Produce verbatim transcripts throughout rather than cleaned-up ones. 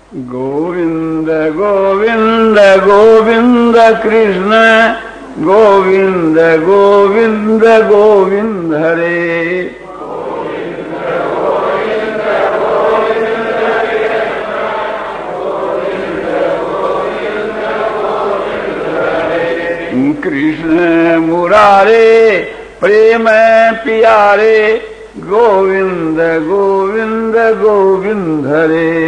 गोविंद गोविंद गोविंद कृष्ण गोविंद गोविंद गोविंद हरे। कृष्ण मुरारे प्रेम प्यारे गोविंद गोविंद गोविंद हरे।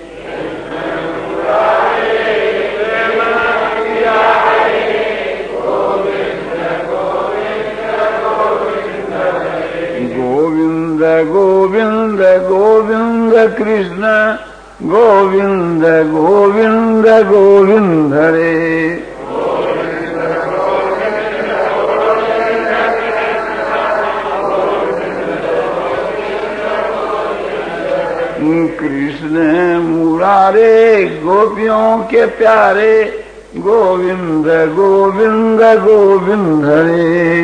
गोविंद गोविंद गोविंद कृष्ण गोविंद गोविंद गोविंद हरे। कृष्ण मुरारे गोपियों के प्यारे गोविंद गोविंद गोविंद हरे।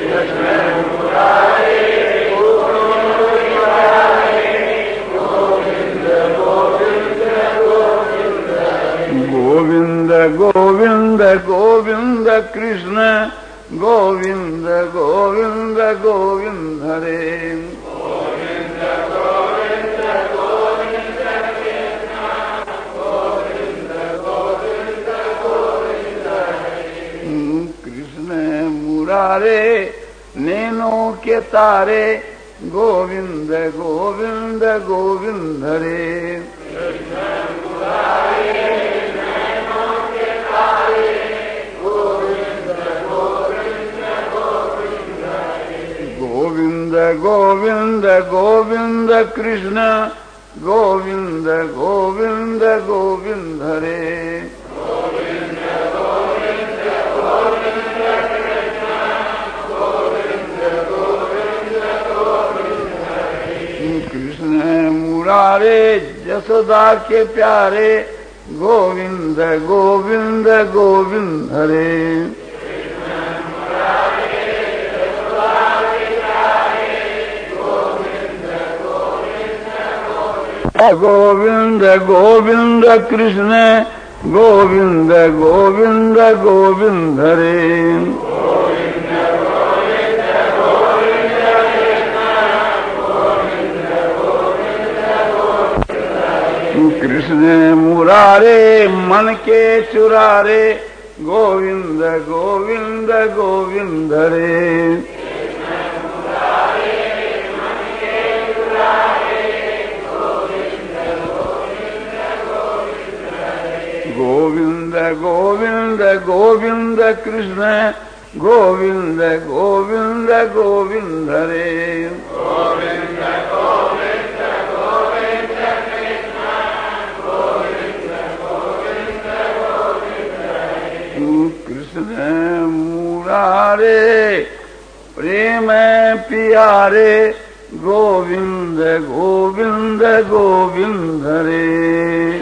गोविंद गोविंद गोविंद कृष्ण गोविंद गोविंद गोविंद हरे। मुरारे नैनों के तारे गोविंद गोविंद गोविंद हरे। गोविंद गोविंद गोविंद कृष्ण गोविंद गोविंद गोविंद हरे। मुरारे जसोदा के प्यारे गोविंद गोविंद गोविंद हरे। गोविंद गोविंद कृष्ण गोविंद गोविंद गोविंद हरे। कृष्ण मुरारे मन के चुरारे गोविंद गोविंद गोविंद हरे। गोविंद गोविंद गोविंद कृष्ण गोविंद गोविंद गोविंद हरे। कृष्ण मुरारे प्रेम प्यारे गोविंद गोविंद गोविंद हरे।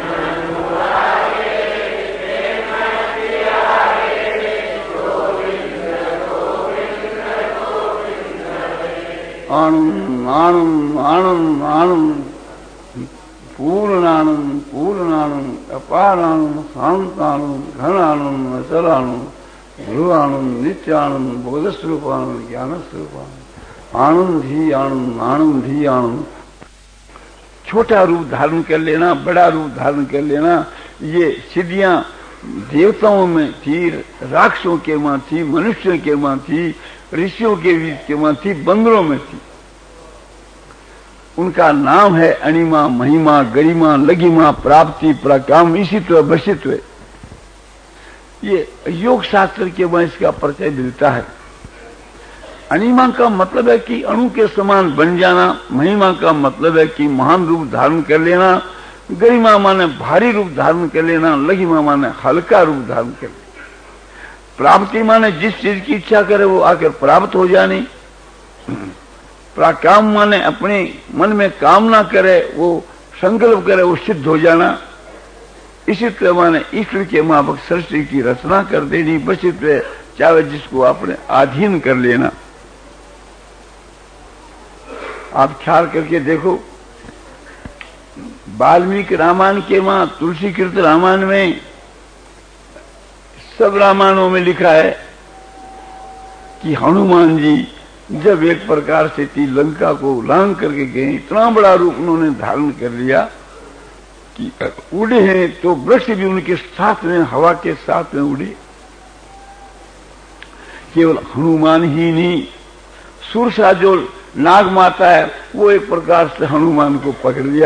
आनंद आनंद आनंद आनंद पूर्ण आनंद पूर्ण आनंद अपार आनंद शांत आनंद घन आनंद अचल आनंद ध्रुव आनंद नित्य आनंद बोध स्वरूप आनंद ज्ञान स्वरूप आनंद आनंद ही आनंद आनंद ही आनंद। छोटा रूप धारण कर लेना, बड़ा रूप धारण कर लेना, ये सिद्धियां देवताओं में थी, राक्षसों के मां थी, मनुष्यों के मां थी, ऋषियों के बीच के मां थी, बंदरों में थी। उनका नाम है अणिमा महिमा गरिमा लगिमा प्राप्ति प्रकाम इसित्व बसित्व। ये योग शास्त्र के वहां इसका परिचय मिलता है। अणिमा का मतलब है कि अणु के समान बन जाना, महिमा का मतलब है कि महान रूप धारण कर लेना, गरिमा माने भारी रूप धारण कर लेना, लगिमा माने हल्का रूप धारण कर लेना, प्राप्ति माने जिस चीज की इच्छा करे वो आकर प्राप्त हो जानी, प्राकाम माने अपने मन में कामना करे वो संकल्प करे वो सिद्ध हो जाना, इसी तरह माने ईश्वर के माफक सृष्टि की रचना कर देनी, बसित्व चाहे जिसको अपने अधीन कर लेना। आप ख्याल करके देखो, वाल्मीकि रामायण के मां, तुलसी कृत रामायण में, सब रामायणों में लिखा है कि हनुमान जी जब एक प्रकार से थी लंका को लांग करके गए, इतना बड़ा रूप उन्होंने धारण कर लिया कि उड़े हैं तो वृक्ष भी उनके साथ में, हवा के साथ में उड़े। केवल हनुमान ही नहीं, सुरसा जो नाग माता है वो एक प्रकार से हनुमान को पकड़ लिया।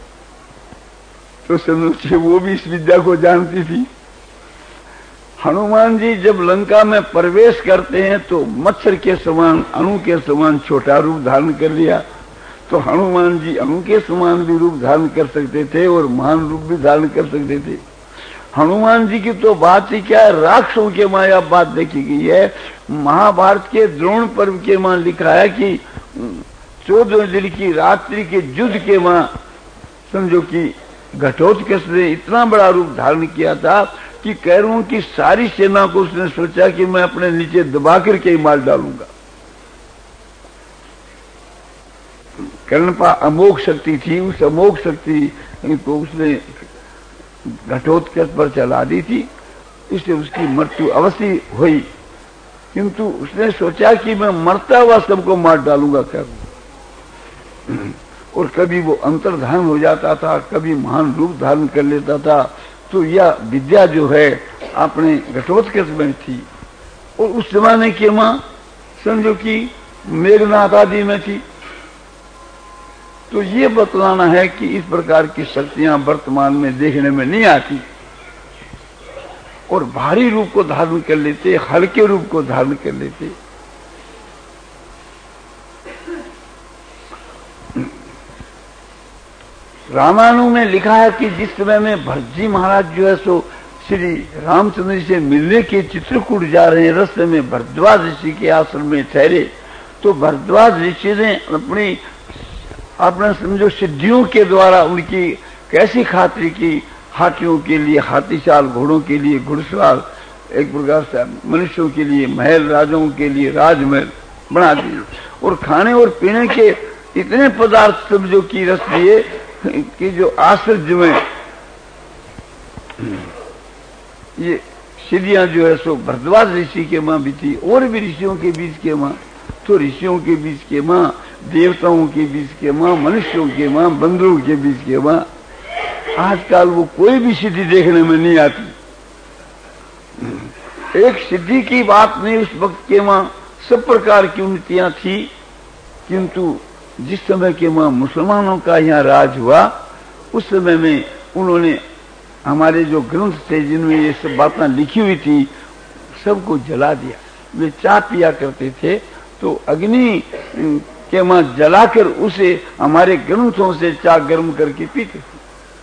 तो समझिए वो भी इस विद्या को जानती थी। हनुमान जी जब लंका में प्रवेश करते हैं तो मच्छर के समान, अणु के समान छोटा रूप धारण कर लिया। तो हनुमान जी अणु के समान भी रूप धारण कर सकते थे और महान रूप भी धारण कर सकते थे। हनुमान जी की तो बात ही क्या है, राक्षसों के माया बात देखी गई है। महाभारत के द्रोण पर्व के मां लिखा है कि चौदह दिन की रात्रि के युद्ध के मां समझो कि घटोत्कच ने इतना बड़ा रूप धारण किया था कि कैरवों की सारी सेना को उसने सोचा कि मैं अपने नीचे दबा करके ही मार डालूंगा। कर्णपा अमोघ शक्ति थी, उस अमोघ शक्ति को उसने घटोत्कच पर चला दी थी, इससे उसकी मृत्यु अवश्य हुई। किंतु उसने सोचा कि मैं मरता हुआ सबको मार डालूंगा क्या। और कभी वो अंतर्धान हो जाता था, कभी महान रूप धारण कर लेता था। तो यह विद्या जो है अपने घटोत्कच में थी और उस जमाने के मां समझो कि मेघनाथ आदि में थी। तो ये बतलाना है कि इस प्रकार की शक्तियां वर्तमान में देखने में नहीं आती और भारी रूप को धारण कर लेते, हल्के रूप को धारण कर लेते। रामायणों में लिखा है कि जिस समय में भरतजी महाराज जो है सो श्री रामचंद्र जी से मिलने के चित्रकूट जा रहे हैं, रास्ते में भरद्वाज ऋषि के आश्रम में ठहरे। तो भरद्वाज ऋषि ने अपनी अपने समझो सिद्धियों के द्वारा उनकी कैसी खातिर की, हाथियों के लिए हाथीशाल, घोड़ों के लिए घुड़सवार, एक प्रकार से मनुष्यों के लिए महल, राजाओं के लिए राजमहल बना दिए और खाने और पीने के इतने पदार्थ समझो की रस दिए कि जो आश्चर्य में ये सिद्धियां जो है सो भरद्वाज ऋषि के मां भी थी और भी ऋषियों के बीच के मां, तो ऋषियों के बीच के मां, देवताओं के बीच के मां, मनुष्यों के मां, बंदरों के बीच के मां। आजकल वो कोई भी सिद्धि देखने में नहीं आती। एक सिद्धि की बात नहीं, उस वक्त के मां सब प्रकार की उन्नतियां थी। किंतु जिस समय के मां मुसलमानों का यहाँ राज हुआ उस समय में उन्होंने हमारे जो ग्रंथ थे जिनमें ये सब बातें लिखी हुई थी सबको जला दिया। वे चाय पिया करते थे तो अग्नि के मां जलाकर उसे हमारे ग्रंथों से चाय गर्म करके पीते थे।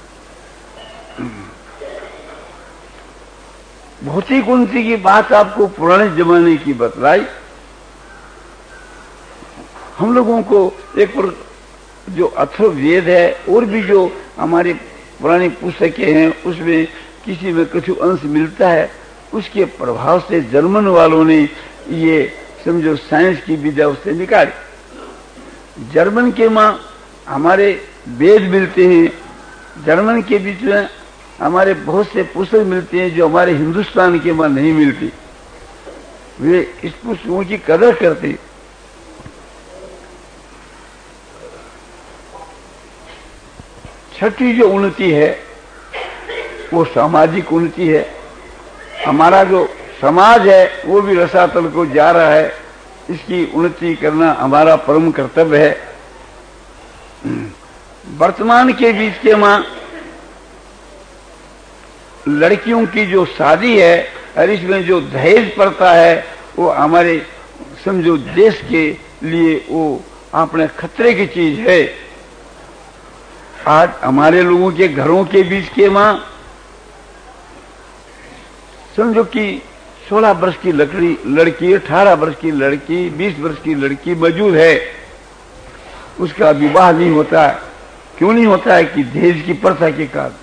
भौतिक उन्नति की बात आपको पुराने जमाने की बतलाई। हम लोगों को एक जो अथर्ववेद है और भी जो हमारे पुरानी पुस्तकें हैं उसमें किसी में कुछ अंश मिलता है, उसके प्रभाव से जर्मन वालों ने ये समझो साइंस की विद्या उससे निकाली। जर्मन के मां हमारे वेद मिलते हैं, जर्मन के बीच में हमारे बहुत से पुस्तक मिलते हैं जो हमारे हिंदुस्तान के मां नहीं मिलती। वे इस पुस्तकों की कदर करते। छठी जो उन्नति है वो सामाजिक उन्नति है। हमारा जो समाज है वो भी रसातल को जा रहा है, इसकी उन्नति करना हमारा परम कर्तव्य है। वर्तमान के बीच के मां लड़कियों की जो शादी है और इसमें जो दहेज पड़ता है वो हमारे समझो देश के लिए वो अपने खतरे की चीज है। आज हमारे लोगों के घरों के बीच के मां समझो कि सोलह वर्ष की लकड़ी लड़की, अठारह वर्ष की लड़की, बीस वर्ष की लड़की मौजूद है, उसका विवाह नहीं होता है। क्यों नहीं होता है कि दहेज की प्रथा के कारण।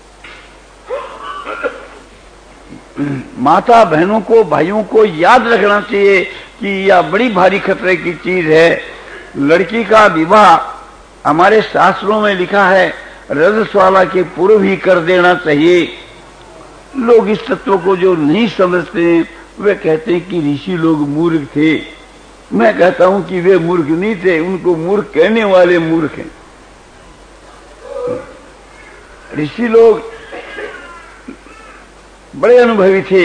माता बहनों को, भाइयों को याद रखना चाहिए कि यह बड़ी भारी खतरे की चीज है। लड़की का विवाह हमारे शास्त्रों में लिखा है, रजस्वाला के पूर्व ही कर देना चाहिए। लोग इस तत्व को जो नहीं समझते हैं वे कहते हैं कि ऋषि लोग मूर्ख थे। मैं कहता हूं कि वे मूर्ख नहीं थे, उनको मूर्ख कहने वाले मूर्ख हैं। ऋषि लोग बड़े अनुभवी थे।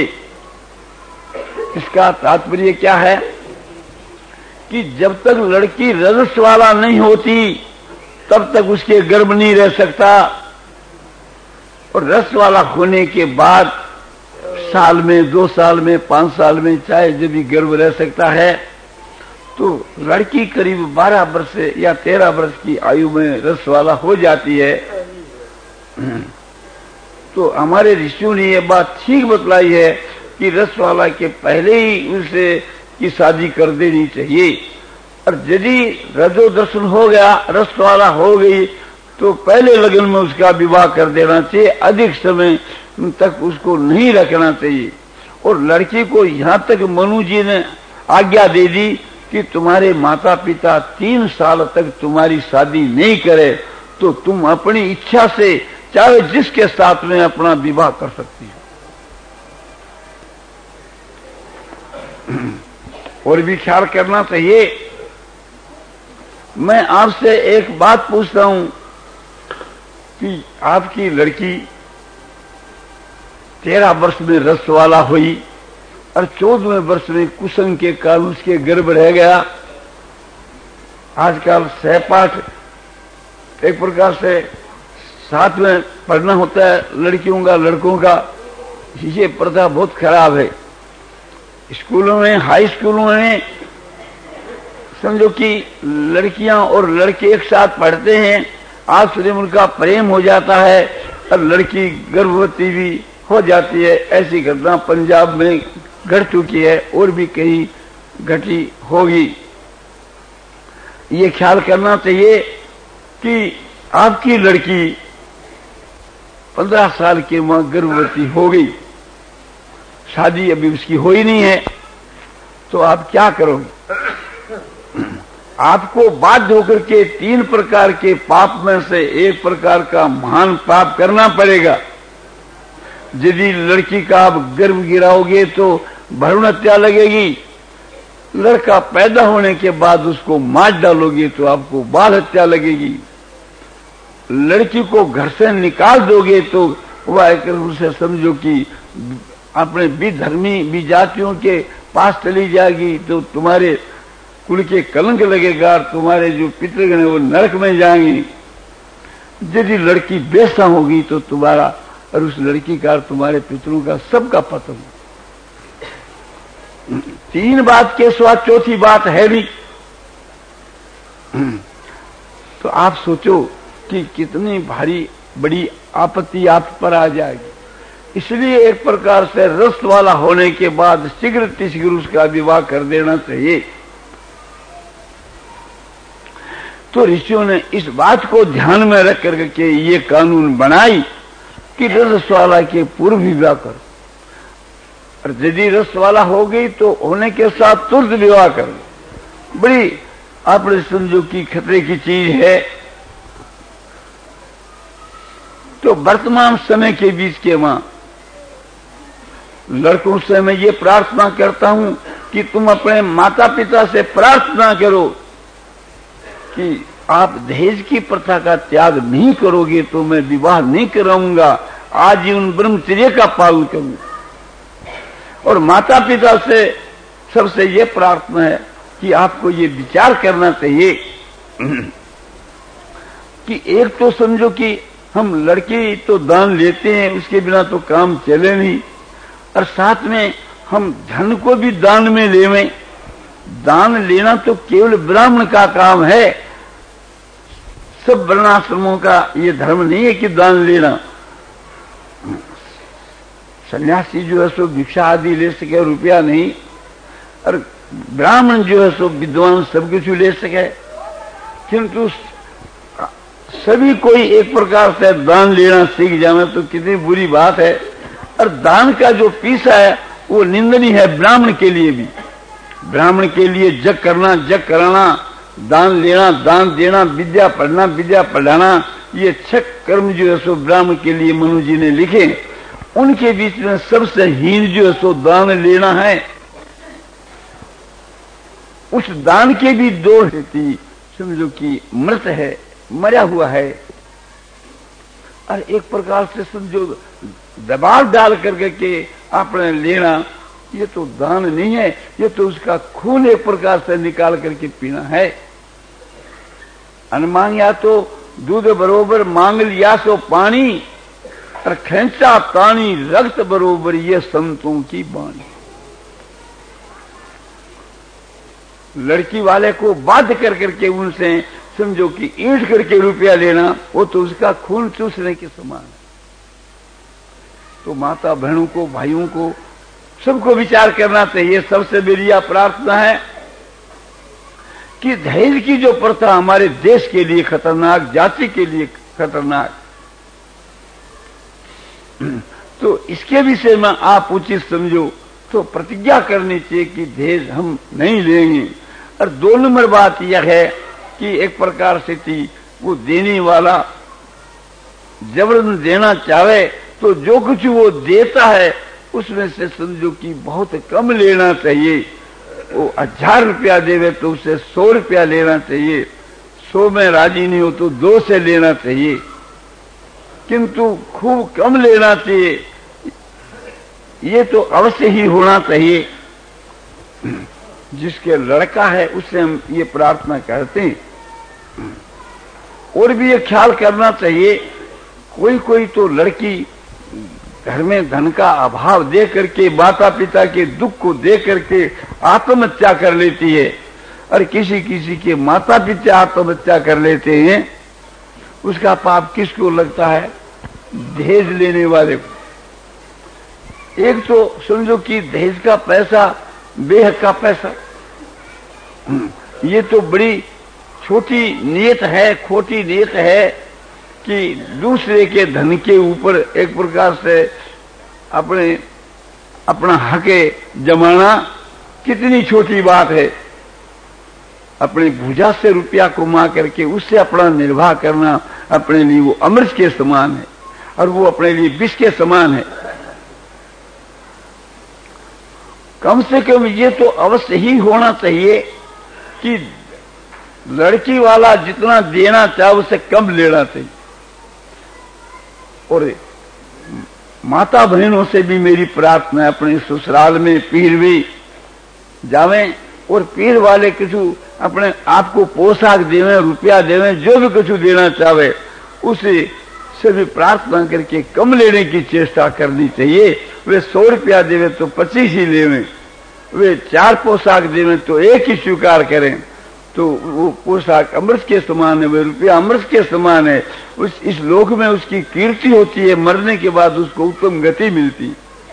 इसका तात्पर्य क्या है कि जब तक लड़की रजस वाला नहीं होती तब तक उसके गर्भ नहीं रह सकता, और रस वाला होने के बाद साल में, दो साल में, पांच साल में चाहे जब भी गर्भ रह सकता है। तो लड़की करीब बारह वर्ष या तेरह वर्ष की आयु में रस वाला हो जाती है। तो हमारे ऋषियों ने ये बात ठीक बतलाई है कि रस वाला के पहले ही उसे की शादी कर देनी चाहिए, और यदि रजो दर्शन हो गया, रस वाला हो गई, तो पहले लगन में उसका विवाह कर देना चाहिए। अधिक समय तक उसको नहीं रखना चाहिए। और लड़की को यहां तक मनु जी ने आज्ञा दे दी कि तुम्हारे माता पिता तीन साल तक तुम्हारी शादी नहीं करे तो तुम अपनी इच्छा से चाहे जिसके साथ में अपना विवाह कर सकती हो। और भी ख्याल करना चाहिए। मैं आपसे एक बात पूछता हूं कि आपकी लड़की तेरह वर्ष में रस वाला हुई और चौदहवें वर्ष में कुसंग के कारण उसके गर्भ रह गया। आजकल सहपाठ एक प्रकार से साथ में पढ़ना होता है लड़कियों का लड़कों का, ये प्रथा बहुत खराब है। स्कूलों में, हाई स्कूलों में समझो कि लड़कियां और लड़के एक साथ पढ़ते हैं, आपस में उनका प्रेम हो जाता है और लड़की गर्भवती भी हो जाती है। ऐसी घटना पंजाब में घट चुकी है और भी कहीं घटी होगी। ये ख्याल करना चाहिए कि आपकी लड़की पंद्रह साल की मां गर्भवती हो गई, शादी अभी उसकी हो ही नहीं है, तो आप क्या करोगे? आपको बाध्य होकर के तीन प्रकार के पाप में से एक प्रकार का महान पाप करना पड़ेगा। यदि लड़की का आप गर्भ गिराओगे तो भ्रूण हत्या लगेगी, लड़का पैदा होने के बाद उसको मार डालोगे तो आपको बाल हत्या लगेगी, लड़की को घर से निकाल दोगे तो वह उसे समझो कि अपने विधर्मी विजातियों के पास चली जाएगी, तो तुम्हारे कुल के कलंक लगेगा, तुम्हारे जो पितृगण है वो नरक में जाएंगे। यदि लड़की बेसा होगी तो तुम्हारा और उस लड़की का तुम्हारे पितरों का सबका पतन। तीन बात के स्वाद चौथी बात है नहीं। तो आप सोचो कि कितनी भारी बड़ी आपत्ति आप पर आ जाएगी। इसलिए एक प्रकार से रस वाला होने के बाद शीघ्र तिशीघ्र उसका विवाह कर देना चाहिए। तो ऋषियों ने इस बात को ध्यान में रख करके ये कानून बनाई कि रस वाला के पूर्व विवाह करो, और यदि रस वाला हो गई तो होने के साथ तुरंत विवाह करो। बड़ी आपने समझो की खतरे की चीज है। तो वर्तमान समय के बीच के मां लड़कों से मैं ये प्रार्थना करता हूं कि तुम अपने माता पिता से प्रार्थना करो कि आप दहेज की प्रथा का त्याग नहीं करोगे तो मैं विवाह नहीं कराऊंगा, आजीवन ब्रह्मचर्य का पालन करूंगा। और माता पिता से सबसे ये प्रार्थना है कि आपको ये विचार करना चाहिए कि एक तो समझो कि हम लड़की तो दान लेते हैं, उसके बिना तो काम चले नहीं, और साथ में हम धन को भी दान में लेवें। दान लेना तो केवल ब्राह्मण का काम है, सब वर्णाश्रमों का ये धर्म नहीं है कि दान लेना। सन्यासी जो है सो भिक्षा आदि ले सके, रुपया नहीं, और ब्राह्मण जो है सो विद्वान सब कुछ ले सके। किंतु सभी कोई एक प्रकार से दान लेना सीख जाए तो कितनी बुरी बात है। और दान का जो पीसा है वो निंदनीय है ब्राह्मण के लिए भी। ब्राह्मण के लिए जग करना, जग कराना दान लेना, दान देना, विद्या पढ़ना, विद्या पढ़ाना, ये छह कर्म जो है सो ब्राह्मण के लिए मनु जी ने लिखे। उनके बीच में सबसे हीन जो है सो दान लेना है। उस दान के भी दो व्यक्ति समझो कि मृत है, मरा हुआ है, और एक प्रकार से समझो दबाव डाल करके के आपने लेना, ये तो दान नहीं है, ये तो उसका खून एक प्रकार से निकाल करके पीना है। अनुमान या तो दूध बरोबर मांग लिया सो पानी, और खेचा तानी रक्त बरोबर ये संतों की बाणी। लड़की वाले को बाध्य कर करके उनसे समझो कि ईंट करके रुपया लेना, वो तो उसका खून चूसने के समान है। तो माता बहनों को, भाइयों को, सबको विचार करना चाहिए। सबसे मेरी यह प्रार्थना है कि दहेज की जो प्रथा हमारे देश के लिए खतरनाक, जाति के लिए खतरनाक, तो इसके विषय में आप उचित समझो तो प्रतिज्ञा करनी चाहिए कि दहेज हम नहीं लेंगे। और दो नंबर बात यह है कि एक प्रकार से थी वो देने वाला जबरन देना चाहे तो जो कुछ वो देता है उसमें से समझो कि बहुत कम लेना चाहिए। वो हजार रुपया देवे तो उसे सौ रुपया लेना चाहिए, सौ में राजी नहीं हो तो दो से लेना चाहिए, किंतु खूब कम लेना चाहिए। ये तो अवश्य ही होना चाहिए। जिसके लड़का है उससे हम ये प्रार्थना करते हैं। और भी ये ख्याल करना चाहिए, कोई कोई तो लड़की घर में धन का अभाव दे करके, माता पिता के दुख को दे करके आत्महत्या कर लेती है, और किसी किसी के माता पिता आत्महत्या कर लेते हैं। उसका पाप किसको लगता है? दहेज लेने वाले को। एक तो समझो कि दहेज का पैसा बेहद का पैसा, ये तो बड़ी छोटी नीयत है, खोटी नीयत है कि दूसरे के धन के ऊपर एक प्रकार से अपने अपना हक जमाना कितनी छोटी बात है। अपनी भुजा से रुपया कमा करके उससे अपना निर्वाह करना अपने लिए वो अमृत के समान है, और वो अपने लिए विष के समान है। कम से कम ये तो अवश्य ही होना चाहिए कि लड़की वाला जितना देना चाहे उसे कम लेना चाहिए। और माता बहनों से भी मेरी प्रार्थना है, अपने ससुराल में पीर भी जावे और पीर वाले कुछ अपने आप को पोशाक देवे, रुपया देवे, जो भी कुछ देना चाहे उसे से भी प्रार्थना करके कम लेने की चेष्टा करनी चाहिए। वे सौ रुपया देवे तो पच्चीस ही लेवे, वे चार पोशाक देवे तो एक ही स्वीकार करें, तो वो पोशाक अमृत के समान है, वे रुपया अमृत के समान है। उस इस लोक में उसकी कीर्ति होती है, मरने के बाद उसको उत्तम गति मिलती।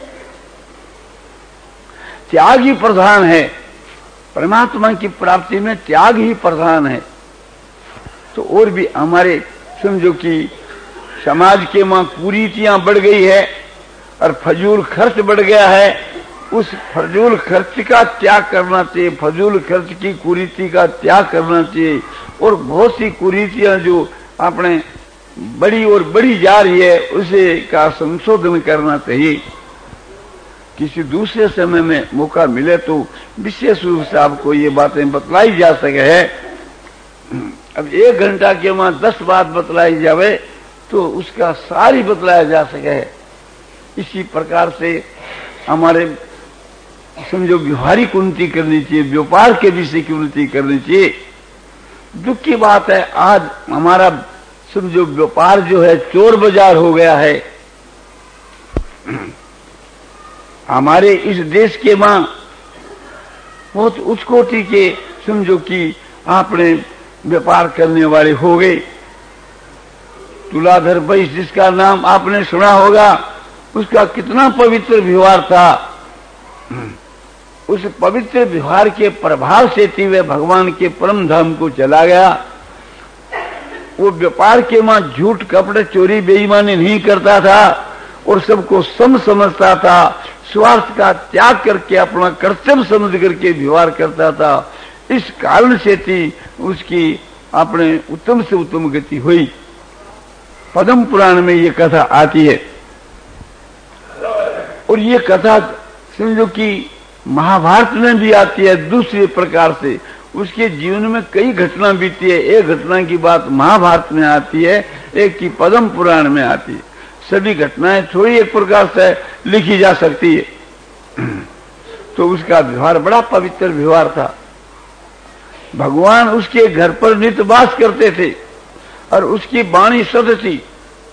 त्याग ही प्रधान है, परमात्मा की प्राप्ति में त्याग ही प्रधान है। तो और भी हमारे समझो कि समाज के मां कुरीतियां बढ़ गई है और फजूल खर्च बढ़ गया है। उस फजूल खर्च का त्याग करना चाहिए, फजूल खर्च की कुरीति का त्याग करना चाहिए। और बहुत सी कुरीतियां जो आपने बड़ी और बड़ी जा रही है उसे का संशोधन करना चाहिए। किसी दूसरे समय में मौका मिले तो विशेष रूप से आपको ये बातें बतलाई जा सके है। अब एक घंटा के वहां दस बात बतलाई जावे तो उसका सारी बतलाया जा सके है। इसी प्रकार से हमारे समझो व्यवहारिक उन्नति करनी चाहिए, व्यापार के विषय की उन्नति करनी चाहिए। दुख की बात है आज हमारा समझो व्यापार जो है चोर बाजार हो गया है। हमारे इस देश के मां बहुत उच्च कोटि के समझो कि आपने व्यापार करने वाले हो गए। तुलाधर वैश्य जिसका नाम आपने सुना होगा, उसका कितना पवित्र व्यवहार था। उस पवित्र व्यवहार के प्रभाव से तीव्र भगवान के परम धाम को चला गया। वो व्यापार के मां झूठ कपड़े चोरी बेईमानी नहीं करता था और सबको सम समझता था, स्वार्थ का त्याग करके अपना कर्तव्य समझ करके व्यवहार करता था। इस कारण से थी उसकी अपने उत्तम से उत्तम गति हुई। पद्म पुराण में ये कथा आती है और ये कथा समझो कि महाभारत में भी आती है दूसरे प्रकार से। उसके जीवन में कई घटना बीती है। एक घटना की बात महाभारत में आती है, एक की पद्म पुराण में आती है। सभी घटनाएं थोड़ी एक प्रकार से लिखी जा सकती है। तो उसका व्यवहार बड़ा पवित्र व्यवहार था। भगवान उसके घर पर नित्य वास करते थे और उसकी वाणी सत्य थी।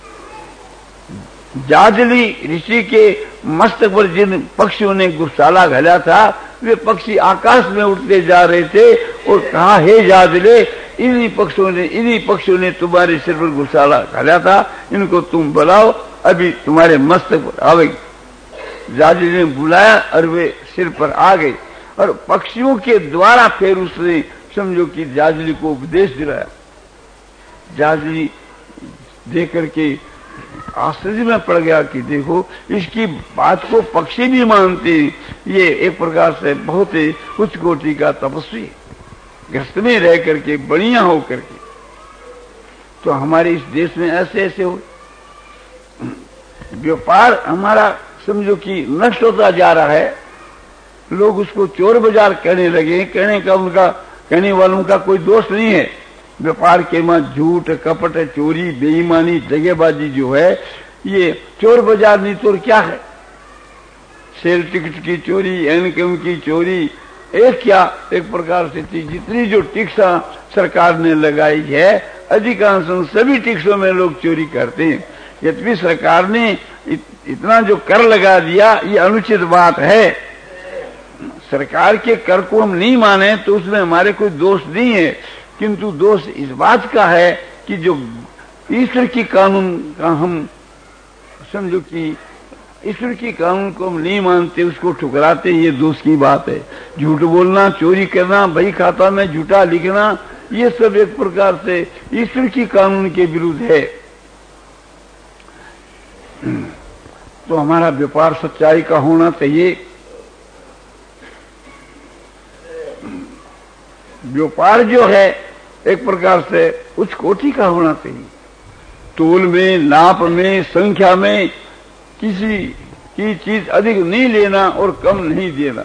जाजली ऋषि के मस्तक पर जिन पक्षियों ने गुस्साला घाला था, वे पक्षी आकाश में उड़ते जा रहे थे और कहा, हे जाजले, इन्हीं पक्षियों ने इन्हीं पक्षियों ने तुम्हारे सिर पर गुस्साला घाला था, इनको तुम बुलाओ, अभी तुम्हारे मस्तक पर आवेगी। जाजली ने बुलाया और वे सिर पर आ गए और पक्षियों के द्वारा फिर उसने समझो कि जाजली को उपदेश दिलाया। जाजली देख करके आश्चर्य में पड़ गया कि देखो, इसकी बात को पक्षी भी मानते, ये एक प्रकार से बहुत ही उच्च कोटि का तपस्वी, ग्रस्त में रह करके बढ़िया हो करके। तो हमारे इस देश में ऐसे ऐसे हो, व्यापार हमारा समझो कि नष्ट होता जा रहा है। लोग उसको चोर बाजार कहने लगे। कहने का उनका कहने वालों का कोई दोष नहीं है। व्यापार के मां झूठ, कपट, चोरी, बेईमानी, दगेबाजी जो है, ये चोर बाजार नहीं तो क्या है। सेल टिकट की चोरी, एनकम की चोरी, एक क्या एक प्रकार से थी। जितनी जो टिक्सा सरकार ने लगाई है, अधिकांश सभी टिक्सों में लोग चोरी करते हैं। यद्यपि सरकार ने इत, इतना जो कर लगा दिया, ये अनुचित बात है। सरकार के कर को हम नहीं माने तो उसमें हमारे कोई दोष नहीं है, किंतु दोष इस बात का है कि जो ईश्वर की कानून का हम समझो कि ईश्वर की कानून को हम नहीं मानते, उसको ठुकराते, ये दोष की बात है। झूठ बोलना, चोरी करना, बही खाता में झूठा लिखना, ये सब एक प्रकार से ईश्वर की कानून के विरुद्ध है। तो हमारा व्यापार सच्चाई का होना चाहिए। व्यापार जो है एक प्रकार से उच्च कोटि का होना चाहिए। तोल में, नाप में, संख्या में किसी की चीज अधिक नहीं लेना और कम नहीं देना।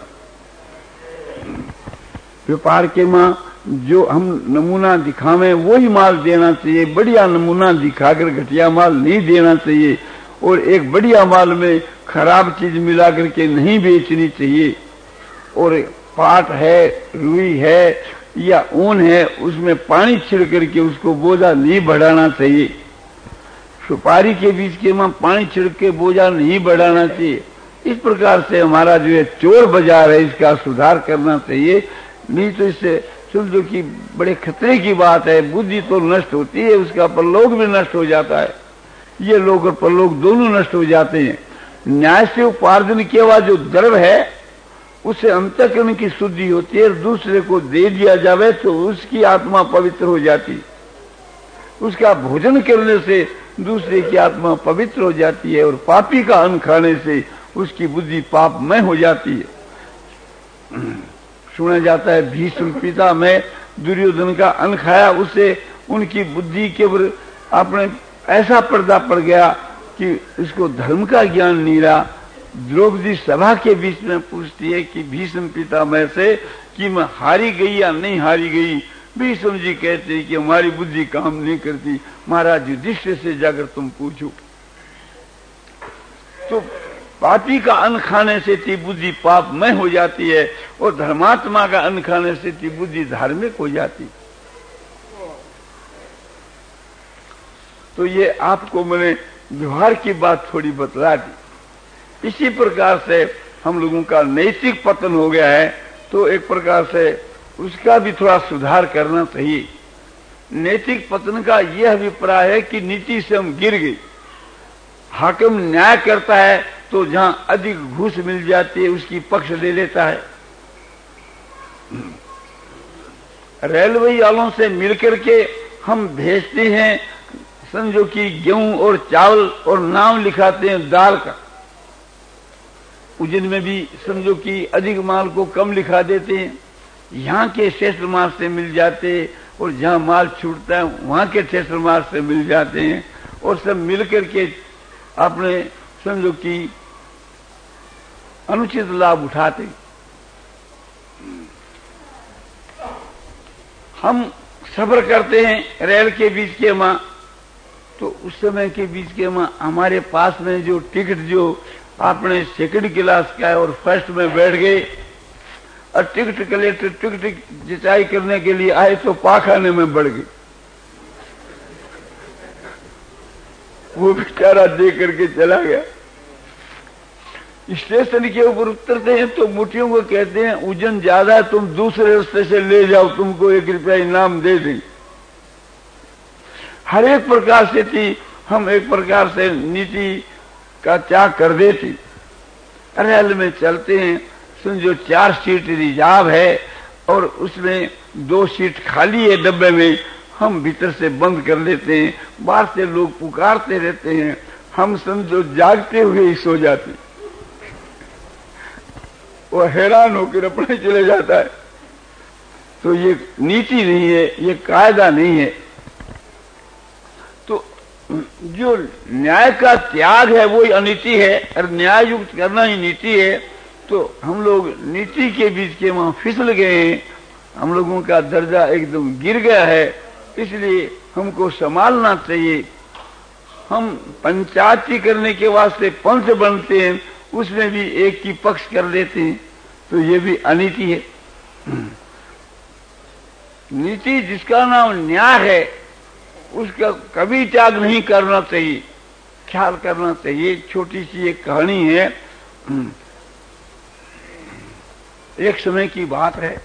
व्यापार के मां जो हम नमूना दिखावें वही माल देना चाहिए। बढ़िया नमूना दिखाकर घटिया माल नहीं देना चाहिए और एक बढ़िया माल में खराब चीज मिला करके नहीं बेचनी चाहिए। और पाट है, रुई है या ऊन है, उसमें पानी छिड़क करके उसको बोझा नहीं बढ़ाना चाहिए। सुपारी के बीच के में पानी छिड़क के बोझा नहीं बढ़ाना चाहिए। इस प्रकार से हमारा जो है चोर बाजार है, इसका सुधार करना चाहिए। नहीं तो इससे समझो कि बड़े खतरे की बात है। बुद्धि तो नष्ट होती है, उसका परलोक भी नष्ट हो जाता है। ये लोग और परलोक दोनों नष्ट हो जाते हैं। न्याय से उपार्जन किया हुआ जो द्रव्य है, उससे अंतःकरण की शुद्धि होती है। दूसरे को दे दिया जावे तो उसकी आत्मा पवित्र हो जाती। उसका भोजन करने से दूसरे की आत्मा पवित्र हो जाती है और पापी का अन्न खाने से उसकी बुद्धि पापमय हो जाती है। सुना जाता है भीष्म पिता में दुर्योधन का अन्न खाया, उससे उनकी बुद्धि के ऊपर आपने ऐसा पर्दा पड़ गया कि इसको धर्म का ज्ञान नहीं रहा। द्रौपदी सभा के बीच में पूछती है कि भीष्म पितामह से कि मैं हारी गई या नहीं हारी गई। भीष्म जी कहते हैं कि हमारी बुद्धि काम नहीं करती, महाराज युधिष्ठिर से जाकर तुम पूछो। तो पापी का अन्न खाने से ती बुद्धि पापमय हो जाती है और धर्मात्मा का अन्न खाने से ती बुद्धि धार्मिक हो जाती। तो ये आपको मैंने व्यवहार की बात थोड़ी बतला दी। इसी प्रकार से हम लोगों का नैतिक पतन हो गया है, तो एक प्रकार से उसका भी थोड़ा सुधार करना चाहिए। नैतिक पतन का यह अभिप्राय है कि नीति से हम गिर गए। हाकिम न्याय करता है तो जहां अधिक घूस मिल जाती है उसकी पक्ष ले लेता है। रेलवे वालों से मिलकर के हम भेजते हैं समझो कि गेहूं और चावल और नाम लिखाते हैं दाल का। उज्जैन में भी समझो कि अधिक माल को कम लिखा देते हैं। यहाँ के श्रेष्ठ मार्ग से मिल जाते और जहाँ माल छूटता है वहाँ के श्रेष्ठ मार्ग से मिल जाते हैं और सब मिलकर के अपने समझो कि अनुचित लाभ उठाते। हम सफर करते हैं रेल के बीच के माँ, तो उस समय के बीच के माँ हमारे पास में जो टिकट जो आपने सेकंड क्लास का है और फर्स्ट में बैठ गए और टिकट कलेक्टर टिकट जिताई करने के लिए आए तो पाखाने में बढ़ गए। वो बेचारा दे करके चला गया। स्टेशन के ऊपर उतरते हैं तो मुठियों को कहते हैं वजन ज्यादा है, तुम दूसरे रास्ते से ले जाओ, तुमको एक रुपया इनाम दे दें। हर एक प्रकार से थी, हम एक प्रकार से नीति का त्याग कर देती। रेल में चलते हैं, सुन जो चार सीट रिजर्व है और उसमें दो सीट खाली है डब्बे में, हम भीतर से बंद कर लेते हैं। बाहर से लोग पुकारते रहते हैं, हम समझो जागते हुए ही सो जाते। वो हैरान होकर अपने चले जाता है। तो ये नीति नहीं है, ये कायदा नहीं है। तो जो न्याय का त्याग है वो ही अनीति है और न्याय युक्त करना ही नीति है। तो हम लोग नीति के बीच के वहां फिसल गए हैं, हम लोगों का दर्जा एकदम गिर गया है, इसलिए हमको संभालना चाहिए। हम पंचायती करने के वास्ते पंच बनते हैं, उसमें भी एक की पक्ष कर लेते हैं, तो ये भी अनीति है। नीति जिसका नाम न्याय है उसका कभी त्याग नहीं करना चाहिए, ख्याल करना चाहिए। छोटी सी एक कहानी है, एक समय की बात है।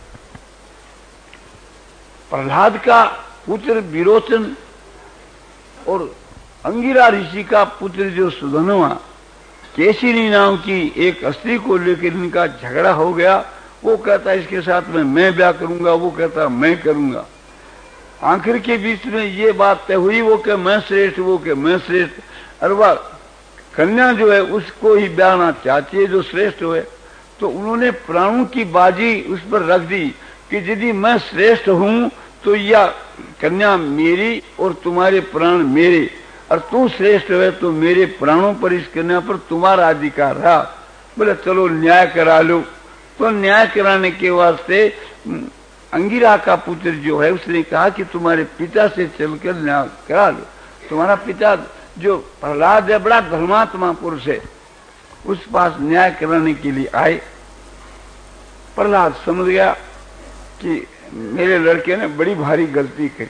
प्रहलाद का पुत्र विरोचन और अंगिरा ऋषि का पुत्र जो सुधनवा, केशिनी नाम की एक स्त्री को लेकर इनका झगड़ा हो गया। वो कहता इसके साथ में मैं ब्याह करूंगा, वो कहता मैं करूंगा। आखिर के बीच में ये बात तय हुई, वो के मैं श्रेष्ठ, वो के मैं श्रेष्ठ। और वह कन्या जो है उसको ही ब्याहना चाहती है जो श्रेष्ठ हो। तो उन्होंने प्राणों की बाजी उस पर रख दी कि यदि मैं श्रेष्ठ हूं तो यह कन्या मेरी और तुम्हारे प्राण मेरे, और तू श्रेष्ठ है तो मेरे प्राणों पर इस कन्या पर तुम्हारा अधिकार रहा। बोले चलो न्याय करा लो। तो न्याय कराने के वास्ते अंगिरा का पुत्र जो है उसने कहा कि तुम्हारे पिता से चलकर न्याय करा लो। तुम्हारा पिता जो प्रहलाद है बड़ा धर्मात्मा पुरुष है, उस पास न्याय कराने के लिए आए। प्रहलाद समझ गया कि मेरे लड़के ने बड़ी भारी गलती की।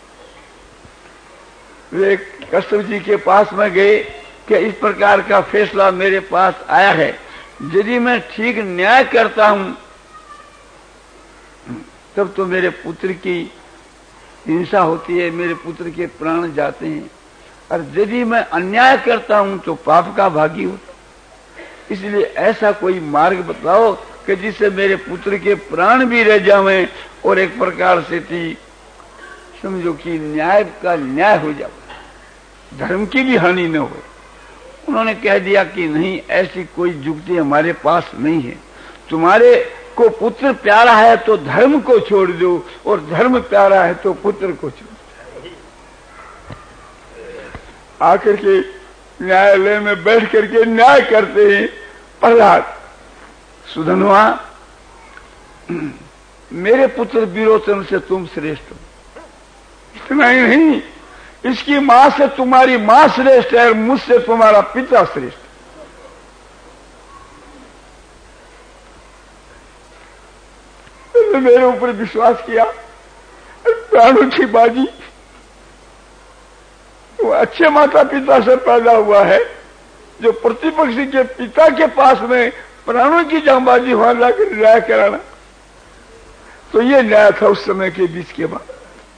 वे कश्यप जी के पास में गए कि इस प्रकार का फैसला मेरे पास आया है, यदि मैं ठीक न्याय करता हूं तब तो मेरे पुत्र की हिंसा होती है, मेरे पुत्र के प्राण जाते हैं, और यदि मैं अन्याय करता हूं तो पाप का भागी होता। इसलिए ऐसा कोई मार्ग बताओ कि जिससे मेरे पुत्र के प्राण भी रह जाएं और एक प्रकार से थी समझो कि न्याय का न्याय हो जाए, धर्म की भी हानि न हो। उन्होंने कह दिया कि नहीं, ऐसी कोई युक्ति हमारे पास नहीं है। तुम्हारे को पुत्र प्यारा है तो धर्म को छोड़ दो, और धर्म प्यारा है तो पुत्र को छोड़ दो। आकर के न्यायालय में बैठ करके न्याय करते हैं। प्रहलाद, सुधनवा, मेरे पुत्र विरोचन से तुम श्रेष्ठ हो। इतना ही नहीं, इसकी मां से तुम्हारी मां श्रेष्ठ है और मुझसे तुम्हारा पिता श्रेष्ठ। मेरे ऊपर विश्वास किया, प्राणों की बाजी। वो अच्छे माता पिता से पैदा हुआ है, जो प्रतिपक्षी के पिता के पास में प्राणों की जांबाजी वहां लाकर न्याय कराना, तो ये न्याय था उस समय के बीच के बाद।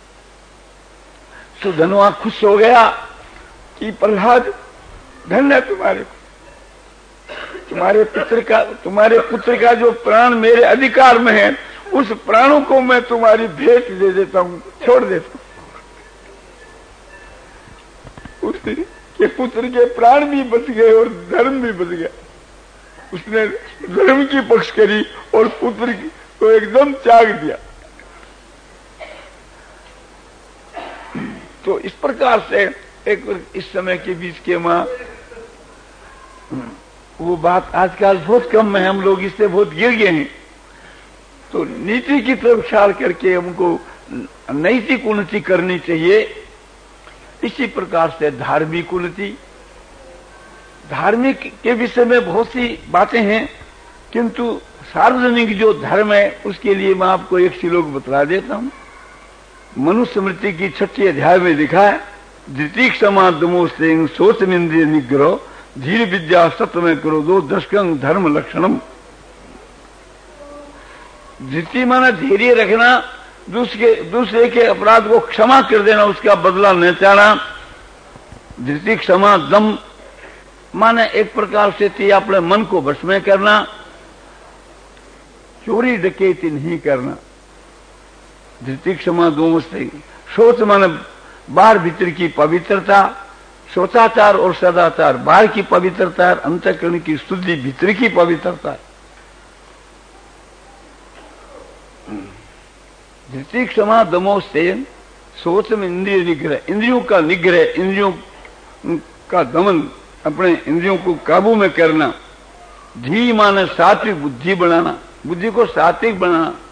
सुधनवा खुश हो गया कि प्रहलाद धन्य तुम्हारे तुम्हारे पुत्र का तुम्हारे पुत्र का जो प्राण मेरे अधिकार में है, उस प्राणों को मैं तुम्हारी भेंट दे देता हूं, छोड़ देता हूं। उसके पुत्र के प्राण भी बच गए और धर्म भी बच गया। उसने धर्म की पक्ष करी और पुत्र की तो एकदम त्याग दिया। तो इस प्रकार से एक इस समय के बीच के मां वो बात आजकल बहुत कम है, हम लोग इससे बहुत गिर गए हैं। तो नीति की तरफ ख्याल करके हमको नैतिक उन्नति करनी चाहिए। इसी प्रकार से धार्मिक उन्नति, धार्मिक के विषय में बहुत सी बातें हैं, किंतु सार्वजनिक जो धर्म है उसके लिए मैं आपको एक श्लोक बतला देता हूं। मनुस्मृति की छठी अध्याय में लिखा है, धृति क्षमा दमो सेन सोचमिंद्रिय निग्रह धीर विद्या सत्य में करो दो दशकं धर्म लक्षणम। धृति माना धैर्य रखना, दूसरे दूसरे के अपराध को क्षमा कर देना, उसका बदला न चाहना। धृति क्षमा दम माने एक प्रकार से थी अपने मन को वश में करना, चोरी डकैती नहीं करना। धृति क्षमा दोनों से। शौच माने बाहर भीतर की पवित्रता, शौचाचार और सदाचार बाहर की पवित्रता, अंतःकरण की शुद्धि भीतर की पवित्रता। धृति क्षमा दमो सेन सोच में इंद्रिय निग्रह, इंद्रियों का निग्रह, इंद्रियों का दमन, अपने इंद्रियों को काबू में करना। धी माने सात्विक बुद्धि बनाना, बुद्धि को सात्विक बनाना।